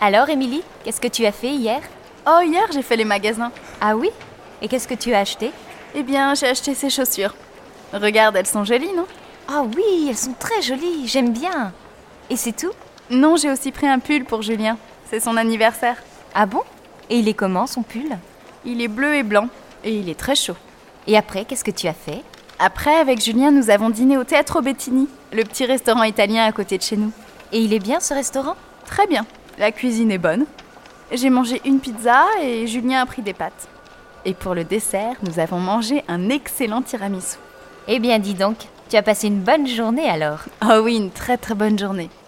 Alors, Émilie, qu'est-ce que tu as fait hier? Oh, hier, j'ai fait les magasins. Ah oui? Et qu'est-ce que tu as acheté? Eh bien, j'ai acheté ces chaussures. Regarde, elles sont jolies, non? Ah oui, elles sont très jolies, j'aime bien. Et c'est tout? Non, j'ai aussi pris un pull pour Julien. C'est son anniversaire. Ah bon? Et il est comment, son pull? Il est bleu et blanc, et il est très chaud. Et après, qu'est-ce que tu as fait? Après, avec Julien, nous avons dîné au Teatro Bettini, le petit restaurant italien à côté de chez nous. Et il est bien, ce restaurant? Très bien, la cuisine est bonne. J'ai mangé une pizza et Julien a pris des pâtes. Et pour le dessert, nous avons mangé un excellent tiramisu. Eh bien, dis donc, tu as passé une bonne journée alors. Oh oui, une très très bonne journée.